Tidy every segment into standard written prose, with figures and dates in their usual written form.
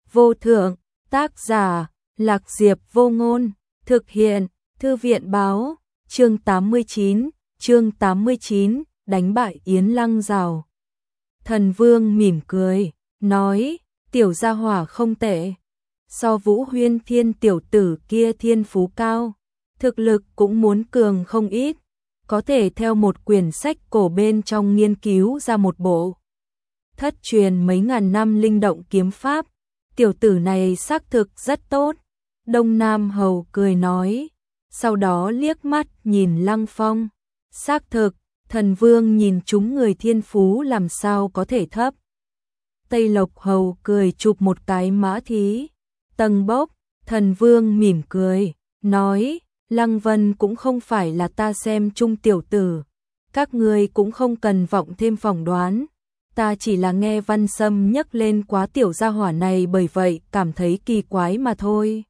vô thượng, tác giả, Lạc Diệp Vô Ngôn, thực hiện, Thư viện báo, chương 89, đánh bại Yến Lăng Giảo. Thần Vương mỉm cười, nói, tiểu gia hỏa không tệ, so Vũ Huyên Thiên tiểu tử kia thiên phú cao, thực lực cũng muốn cường không ít, có thể theo một quyển sách cổ bên trong nghiên cứu ra một bộ thất truyền mấy ngàn năm linh động kiếm pháp, tiểu tử này xác thực rất tốt. Đông Nam Hầu cười nói, sau đó liếc mắt nhìn Lăng Phong, xác thực, Thần Vương nhìn chúng người thiên phú làm sao có thể thấp. Tây Lộc Hầu cười chụp một cái mã thí, tầng bốc, Thần Vương mỉm cười, nói, Lăng Vân cũng không phải là ta xem chung tiểu tử, các ngươi cũng không cần vọng thêm phỏng đoán, ta chỉ là nghe Văn Sâm nhắc lên quá tiểu gia hỏa này bởi vậy cảm thấy kỳ quái mà thôi.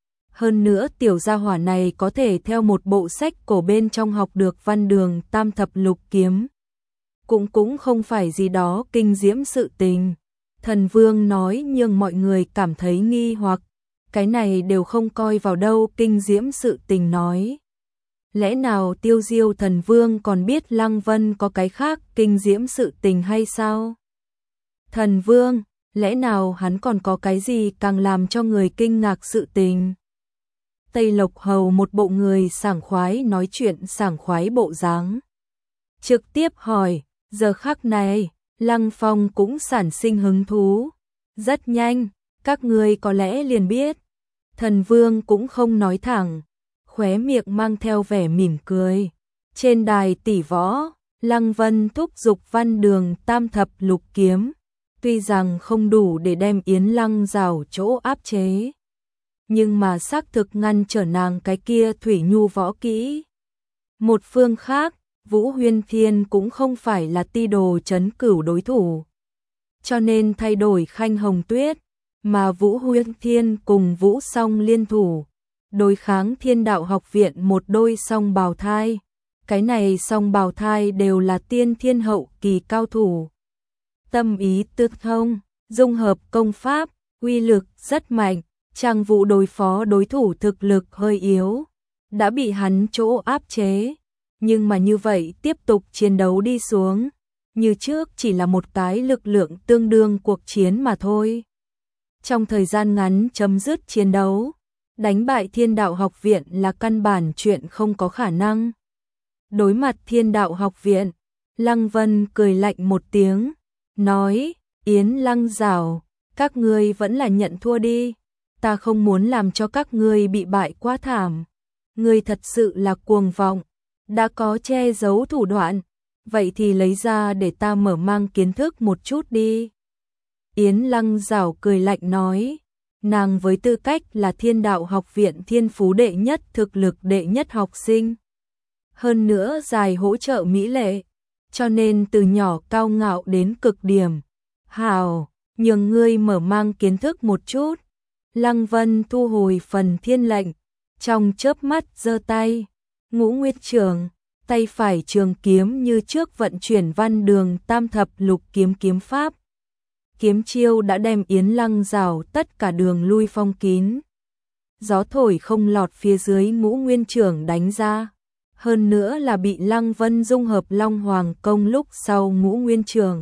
Hơn nữa tiểu gia hỏa này có thể theo một bộ sách cổ bên trong học được văn đường tam thập lục kiếm. Cũng không phải gì đó kinh diễm sự tình. Thần Vương nói nhưng mọi người cảm thấy nghi hoặc, cái này đều không coi vào đâu kinh diễm sự tình nói. Lẽ nào Tiêu Diêu Thần Vương còn biết Lăng Vân có cái khác kinh diễm sự tình hay sao? Thần Vương, lẽ nào hắn còn có cái gì càng làm cho người kinh ngạc sự tình? Tây Lộc Hầu một bộ người sảng khoái nói chuyện sảng khoái bộ dáng. Trực tiếp hỏi, giờ khắc này, Lăng Phong cũng sản sinh hứng thú. Rất nhanh, các ngươi có lẽ liền biết. Thần Vương cũng không nói thẳng, khóe miệng mang theo vẻ mỉm cười. Trên đài tỷ võ, Lăng Vân thúc giục văn đường tam thập lục kiếm, tuy rằng không đủ để đem Yến Lăng Giảo chỗ áp chế, nhưng mà xác thực ngăn trở nàng cái kia thủy nhu võ kỹ. Một phương khác, Vũ Huyên Thiên cũng không phải là ti đồ trấn cửu đối thủ, cho nên thay đổi Khanh Hồng Tuyết, mà Vũ Huyên Thiên cùng Vũ Song liên thủ, đối kháng Thiên Đạo Học Viện một đôi song bào thai. Cái này song bào thai đều là tiên thiên hậu kỳ cao thủ. Tâm ý tương thông, dung hợp công pháp, uy lực rất mạnh. Trang Vũ đối phó đối thủ thực lực hơi yếu, đã bị hắn chỗ áp chế, nhưng mà như vậy tiếp tục chiến đấu đi xuống, như trước chỉ là một cái lực lượng tương đương cuộc chiến mà thôi. Trong thời gian ngắn chấm dứt chiến đấu, đánh bại Thiên Đạo Học Viện là căn bản chuyện không có khả năng. Đối mặt Thiên Đạo Học Viện, Lăng Vân cười lạnh một tiếng, nói, Yến Lăng Giảo, các ngươi vẫn là nhận thua đi. Ta không muốn làm cho các ngươi bị bại quá thảm. Ngươi thật sự là cuồng vọng, đã có che giấu thủ đoạn, vậy thì lấy ra để ta mở mang kiến thức một chút đi. Yến Lăng Giảo cười lạnh nói, nàng với tư cách là Thiên Đạo Học Viện thiên phú đệ nhất thực lực đệ nhất học sinh. Hơn nữa dài hỗ trợ mỹ lệ, cho nên từ nhỏ cao ngạo đến cực điểm. Hào, nhường ngươi mở mang kiến thức một chút. Lăng Vân thu hồi phần thiên lệnh, trong chớp mắt giơ tay, Ngũ Nguyệt Trường, tay phải trường kiếm như trước vận chuyển văn đường tam thập lục kiếm kiếm pháp. Kiếm chiêu đã đem Yến Lăng Giảo tất cả đường lui phong kín. Gió thổi không lọt phía dưới Ngũ Nguyên Trường đánh ra, hơn nữa là bị Lăng Vân dung hợp Long Hoàng công lúc sau Ngũ Nguyên Trường.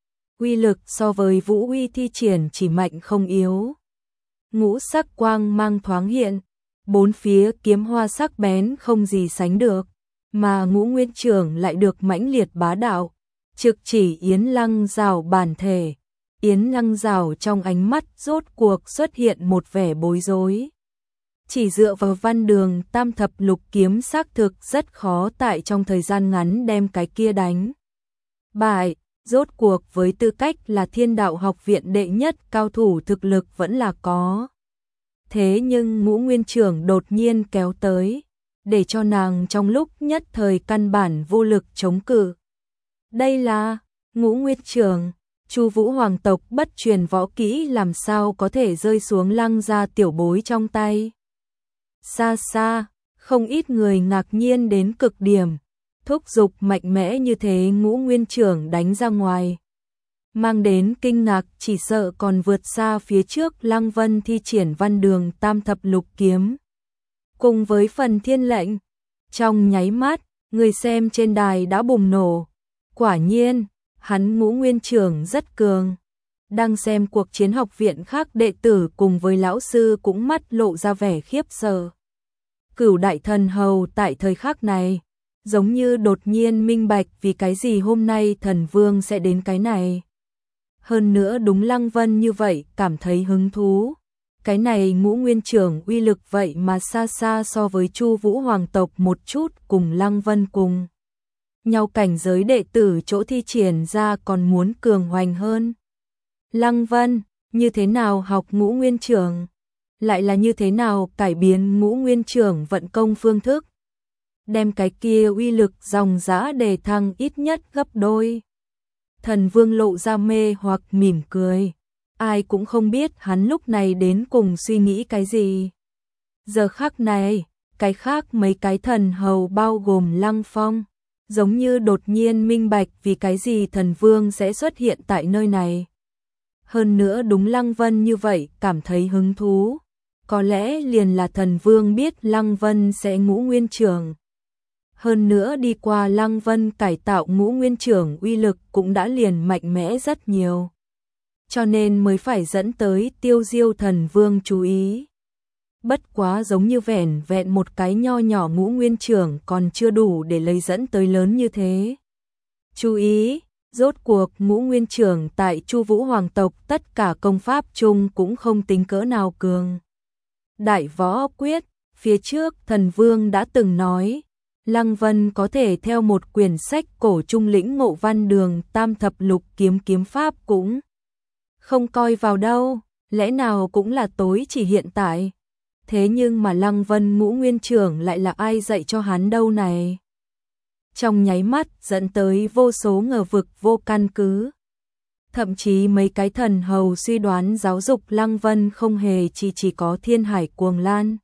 Uy lực so với Vũ Uy thi triển chỉ mạnh không yếu. Ngũ sắc quang mang thoáng hiện, bốn phía kiếm hoa sắc bén không gì sánh được, mà Ngũ Nguyên Trường lại được mãnh liệt bá đạo, trực chỉ Yến Lăng Giảo bản thể. Yến Lăng Giảo trong ánh mắt rốt cuộc xuất hiện một vẻ bối rối. Chỉ dựa vào văn đường tam thập lục kiếm xác thực rất khó tại trong thời gian ngắn đem cái kia đánh bại. Rốt cuộc với tư cách là Thiên Đạo Học Viện đệ nhất cao thủ thực lực vẫn là có. Thế nhưng Ngũ Nguyên Trường đột nhiên kéo tới, để cho nàng trong lúc nhất thời căn bản vô lực chống cự. Đây là Ngũ Nguyên Trường, Chu Vũ hoàng tộc bất truyền võ kỹ làm sao có thể rơi xuống Lăng gia tiểu bối trong tay. Xa xa, không ít người ngạc nhiên đến cực điểm. Thúc giục mạnh mẽ như thế Ngũ Nguyên Trường đánh ra ngoài. mang đến kinh ngạc chỉ sợ còn vượt xa phía trước Lăng Vân thi triển văn đường tam thập lục kiếm. Cùng với phần thiên lệnh, trong nháy mắt, người xem trên đài đã bùng nổ. Quả nhiên, hắn Ngũ Nguyên Trưởng rất cường. Đang xem cuộc chiến học viện khác đệ tử cùng với lão sư cũng mắt lộ ra vẻ khiếp sợ. Cửu đại thần hầu tại thời khắc này, giống như đột nhiên minh bạch vì cái gì hôm nay thần vương sẽ đến cái này. Hơn nữa đúng Lăng Vân như vậy cảm thấy hứng thú. Cái này Ngũ Nguyên Trưởng uy lực vậy mà xa xa so với Chu Vũ hoàng tộc một chút cùng Lăng Vân cùng nhau cảnh giới đệ tử chỗ thi triển ra còn muốn cường hoành hơn. Lăng Vân, như thế nào học Ngũ Nguyên Trưởng? Lại là như thế nào cải biến Ngũ Nguyên Trưởng vận công phương thức? Đem cái kia uy lực dòng dã đề thăng ít nhất gấp đôi. Thần Vương lộ ra mê hoặc mỉm cười. Ai cũng không biết hắn lúc này đến cùng suy nghĩ cái gì. Giờ khắc này, cái khác mấy cái thần hầu bao gồm Lăng Phong, giống như đột nhiên minh bạch vì cái gì thần vương sẽ xuất hiện tại nơi này. Hơn nữa đúng Lăng Vân như vậy cảm thấy hứng thú. Có lẽ liền là thần vương biết Lăng Vân sẽ Ngũ Nguyên Trưởng. Hơn nữa đi qua Lăng Vân cải tạo Ngũ Nguyên Trưởng uy lực cũng đã liền mạnh mẽ rất nhiều. Cho nên mới phải dẫn tới Tiêu Diêu thần vương chú ý. Bất quá giống như vẻn vẹn một cái nho nhỏ Ngũ Nguyên Trưởng còn chưa đủ để lấy dẫn tới lớn như thế. Chú ý, rốt cuộc Ngũ Nguyên Trưởng tại Chu Vũ hoàng tộc tất cả công pháp chung cũng không tính cỡ nào cường. Đại võ quyết, phía trước thần vương đã từng nói, Lăng Vân có thể theo một quyển sách cổ trung lĩnh ngộ văn đường tam thập lục kiếm kiếm pháp cũng không coi vào đâu, lẽ nào cũng là tối chỉ hiện tại. Thế nhưng mà Lăng Vân Ngũ Nguyên Trưởng lại là ai dạy cho hắn đâu này? Trong nháy mắt dẫn tới vô số ngờ vực vô căn cứ. Thậm chí mấy cái thần hầu suy đoán giáo dục Lăng Vân không hề chỉ có Thiên Hải Cuồng Lan.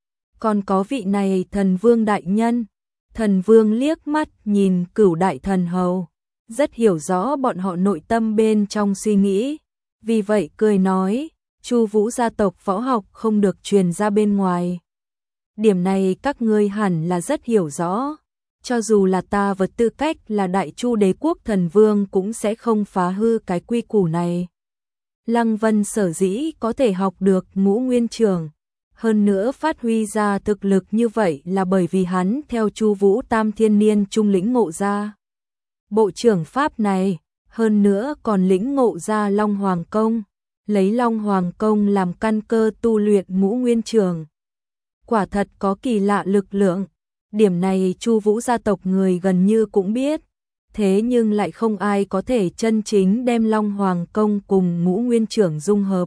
Còn có vị này thần vương đại nhân. Thần vương liếc mắt nhìn Cửu đại thần hầu, rất hiểu rõ bọn họ nội tâm bên trong suy nghĩ. Vì vậy cười nói, Chu Vũ gia tộc võ học không được truyền ra bên ngoài. Điểm này các ngươi hẳn là rất hiểu rõ. Cho dù là ta với tư cách là Đại Chu đế quốc thần vương cũng sẽ không phá hư cái quy củ này. Lăng Vân sở dĩ có thể học được Ngũ Nguyên Trưởng, hơn nữa phát huy ra thực lực như vậy là bởi vì hắn theo Chu Vũ Tam Thiên Niên trung lĩnh ngộ ra bộ trưởng pháp này, hơn nữa còn lĩnh ngộ ra Long Hoàng công, lấy Long Hoàng công làm căn cơ tu luyện Ngũ Nguyên Trưởng. Quả thật có kỳ lạ lực lượng. Điểm này Chu Vũ gia tộc người gần như cũng biết, thế nhưng lại không ai có thể chân chính đem Long Hoàng công cùng Ngũ Nguyên Trưởng dung hợp.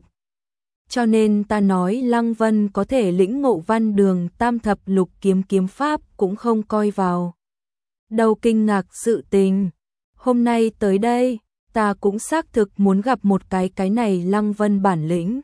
Cho nên ta nói Lăng Vân có thể lĩnh ngộ văn đường tam thập lục kiếm kiếm pháp cũng không coi vào. Đầu kinh ngạc sự tình. Hôm nay tới đây, ta cũng xác thực muốn gặp một cái này Lăng Vân bản lĩnh.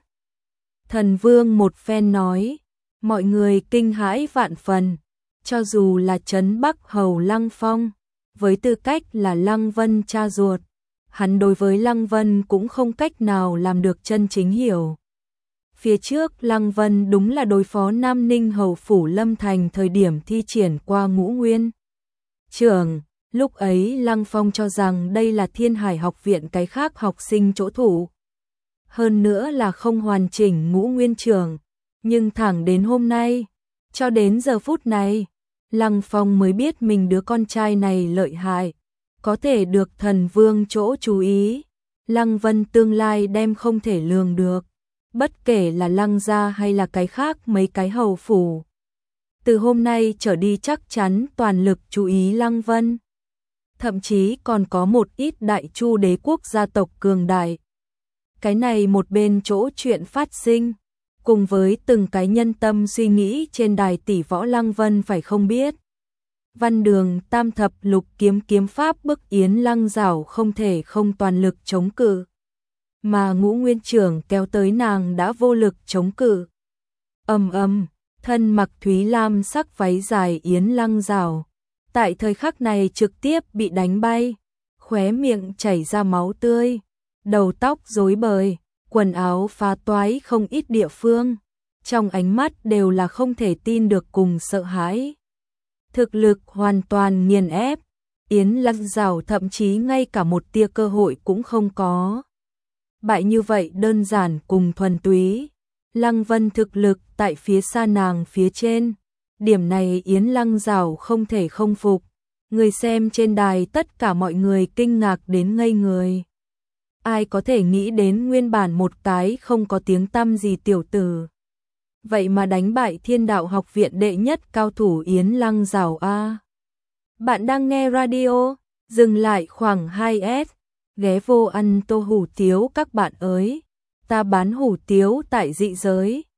Thần Vương một phen nói, mọi người kinh hãi vạn phần. Cho dù là Trấn Bắc Hầu Lăng Phong, với tư cách là Lăng Vân cha ruột, hắn đối với Lăng Vân cũng không cách nào làm được chân chính hiểu. Phía trước Lăng Vân đúng là đối phó Nam Ninh Hầu Phủ Lâm Thành thời điểm thi triển qua Ngũ Nguyên Trưởng, lúc ấy Lăng Phong cho rằng đây là Thiên Hải học viện cái khác học sinh chỗ thủ. Hơn nữa là không hoàn chỉnh Ngũ Nguyên Trưởng, nhưng thẳng đến hôm nay, cho đến giờ phút này, Lăng Phong mới biết mình đứa con trai này lợi hại, có thể được thần vương chỗ chú ý. Lăng Vân tương lai đem không thể lường được, bất kể là Lăng gia hay là cái khác mấy cái hầu phủ. Từ hôm nay trở đi chắc chắn toàn lực chú ý Lăng Vân. Thậm chí còn có một ít Đại Chu đế quốc gia tộc cường đại. Cái này một bên chỗ chuyện phát sinh, cùng với từng cái nhân tâm suy nghĩ trên đài tỷ võ Lăng Vân phải không biết. Văn đường tam thập lục kiếm kiếm pháp bức yến Lăng Giảo không thể không toàn lực chống cự. Mà Ngũ Nguyên Trưởng kéo tới nàng đã vô lực chống cự. Thân mặc thúy lam sắc váy dài yến Lăng Giảo. Tại thời khắc này trực tiếp bị đánh bay, khóe miệng chảy ra máu tươi. đầu tóc rối bời, quần áo phá toái không ít địa phương, trong ánh mắt đều là không thể tin được cùng sợ hãi. Thực lực hoàn toàn nghiền ép, Yến Lăng Dào thậm chí ngay cả một tia cơ hội cũng không có. Bại như vậy đơn giản cùng thuần túy. Lăng Vân thực lực tại phía xa nàng phía trên, điểm này Yến Lăng Dào không thể không phục. Người xem trên đài tất cả mọi người kinh ngạc đến ngây người. Ai có thể nghĩ đến nguyên bản một cái không có tiếng tăm gì tiểu tử, vậy mà đánh bại Thiên Đạo Học viện đệ nhất cao thủ Yến Lăng Dào a. Bạn đang nghe radio, dừng lại khoảng 2S, ghé vô ăn tô hủ tiếu các bạn ơi. Ta bán hủ tiếu tại dị giới.